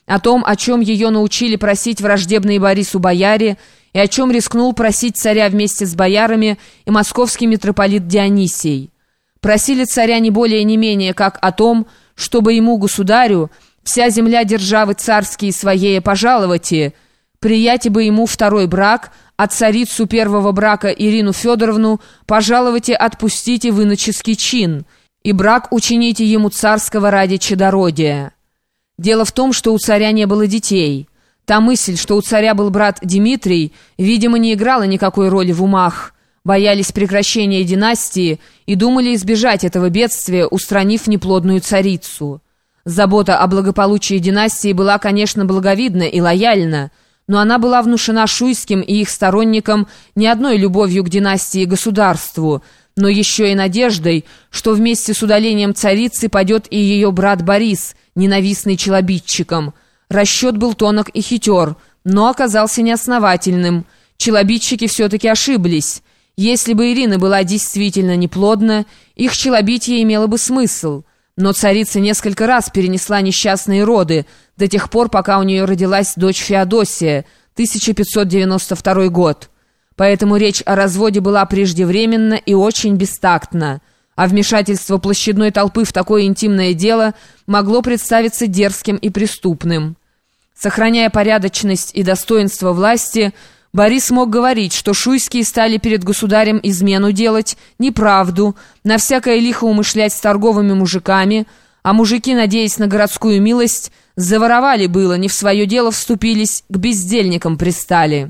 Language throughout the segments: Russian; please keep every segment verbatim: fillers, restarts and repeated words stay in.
о том, о чем ее научили просить враждебные Борису бояре, и о чем рискнул просить царя вместе с боярами и московский митрополит Дионисий. Просили царя не более не менее, как о том, чтобы ему, государю, вся земля державы царские своей пожаловати, прияти бы ему второй брак, а царицу первого брака Ирину Федоровну пожаловайте отпустите в иноческий чин, и брак учините ему царского ради чадородия. Дело в том, что у царя не было детей. Та мысль, что у царя был брат Дмитрий, видимо, не играла никакой роли в умах. Боялись прекращения династии и думали избежать этого бедствия, устранив неплодную царицу. Забота о благополучии династии была, конечно, благовидна и лояльна, но она была внушена Шуйским и их сторонникам не одной любовью к династии и государству, но еще и надеждой, что вместе с удалением царицы падет и ее брат Борис, ненавистный челобитчикам. Расчет был тонок и хитер, но оказался неосновательным. Челобитчики все-таки ошиблись. Если бы Ирина была действительно неплодна, их челобитие имело бы смысл. Но царица несколько раз перенесла несчастные роды, до тех пор, пока у нее родилась дочь Феодосия, тысяча пятьсот девяносто второй год. Поэтому речь о разводе была преждевременна и очень бестактна, а вмешательство площадной толпы в такое интимное дело могло представиться дерзким и преступным. Сохраняя порядочность и достоинство власти, Борис мог говорить, что шуйские стали перед государем измену делать, неправду, на всякое лихо умышлять с торговыми мужиками, а мужики, надеясь на городскую милость, заворовали было, не в свое дело вступились, к бездельникам пристали.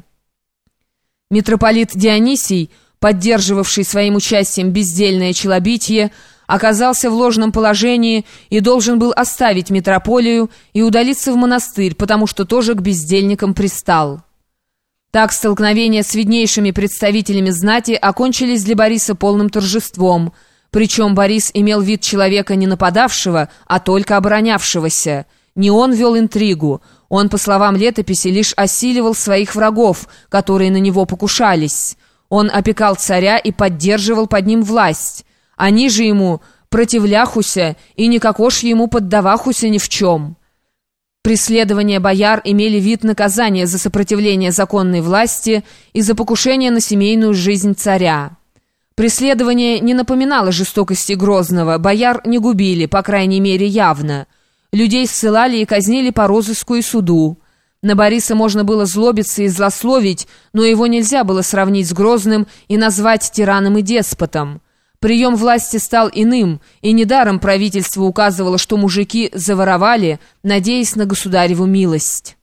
Митрополит Дионисий, поддерживавший своим участием бездельное челобитие, оказался в ложном положении и должен был оставить митрополию и удалиться в монастырь, потому что тоже к бездельникам пристал. Так столкновения с виднейшими представителями знати окончились для Бориса полным торжеством, причем Борис имел вид человека не нападавшего, а только оборонявшегося. Не он вел интригу, он, по словам летописи, лишь осиливал своих врагов, которые на него покушались. Он опекал царя и поддерживал под ним власть. Они же ему противляхуся и никакош ему поддавахуся ни в чем. Преследования бояр имели вид наказания за сопротивление законной власти и за покушение на семейную жизнь царя. Преследование не напоминало жестокости Грозного, бояр не губили, по крайней мере явно. Людей ссылали и казнили по розыску и суду. На Бориса можно было злобиться и злословить, но его нельзя было сравнить с Грозным и назвать тираном и деспотом. Прием власти стал иным, и недаром правительство указывало, что мужики заворовали, надеясь на государеву милость.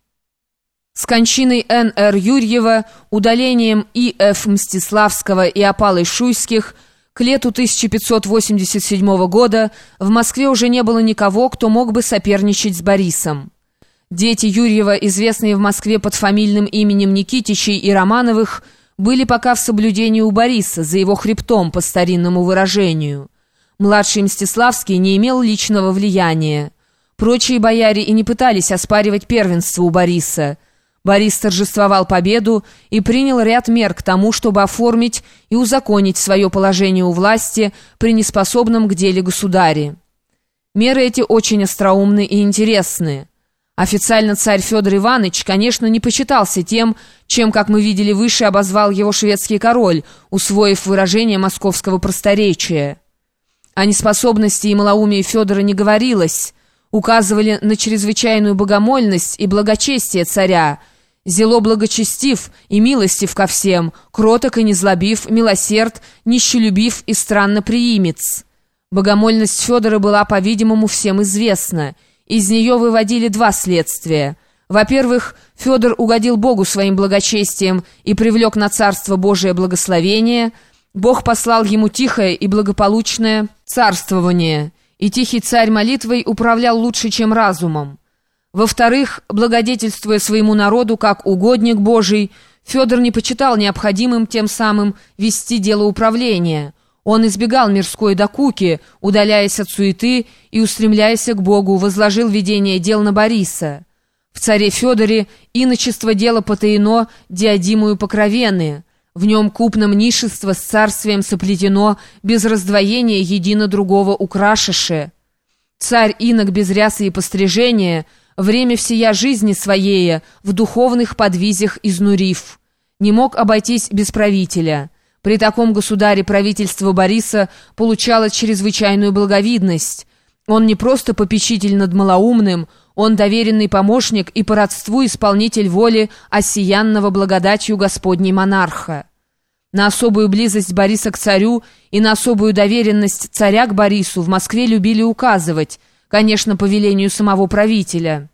С кончиной Н Р Юрьева, удалением И Ф Мстиславского и опалой Шуйских к лету тысяча пятьсот восемьдесят седьмого года в Москве уже не было никого, кто мог бы соперничать с Борисом. Дети Юрьева, известные в Москве под фамильным именем Никитичей и Романовых, были пока в соблюдении у Бориса, за его хребтом, по старинному выражению. Младший Мстиславский не имел личного влияния. Прочие бояре и не пытались оспаривать первенство у Бориса. Борис торжествовал победу и принял ряд мер к тому, чтобы оформить и узаконить свое положение у власти при неспособном к деле государе. Меры эти очень остроумны и интересны. Официально царь Федор Иванович, конечно, не почитался тем, чем, как мы видели выше, обозвал его шведский король, усвоив выражение московского просторечия. О неспособности и малоумии Федора не говорилось, указывали на чрезвычайную богомольность и благочестие царя, зело благочестив и милостив ко всем, кроток и незлобив, милосерд, нищелюбив и странноприимец. Богомольность Федора была, по-видимому, всем известна. Из нее выводили два следствия. Во-первых, Федор угодил Богу своим благочестием и привлек на Царство Божие благословение. Бог послал ему тихое и благополучное царствование, и тихий царь молитвой управлял лучше, чем разумом. Во-вторых, благодетельствуя своему народу как угодник Божий, Федор не почитал необходимым тем самым вести дело управления. Он избегал мирской докуки, удаляясь от суеты и устремляясь к Богу, возложил ведение дел на Бориса. В царе Федоре иночество дело потаено диадимую покровены. В нем купном нишество с царствием соплетено, без раздвоения едино другого украшеше. Царь инок без рясы и пострижения, время всея жизни своей в духовных подвизях изнурив. Не мог обойтись без правителя. При таком государе правительство Бориса получало чрезвычайную благовидность. Он не просто попечитель над малоумным, он доверенный помощник и по родству исполнитель воли осиянного благодатью Господней монарха. На особую близость Бориса к царю и на особую доверенность царя к Борису в Москве любили указывать, конечно, по велению самого правителя.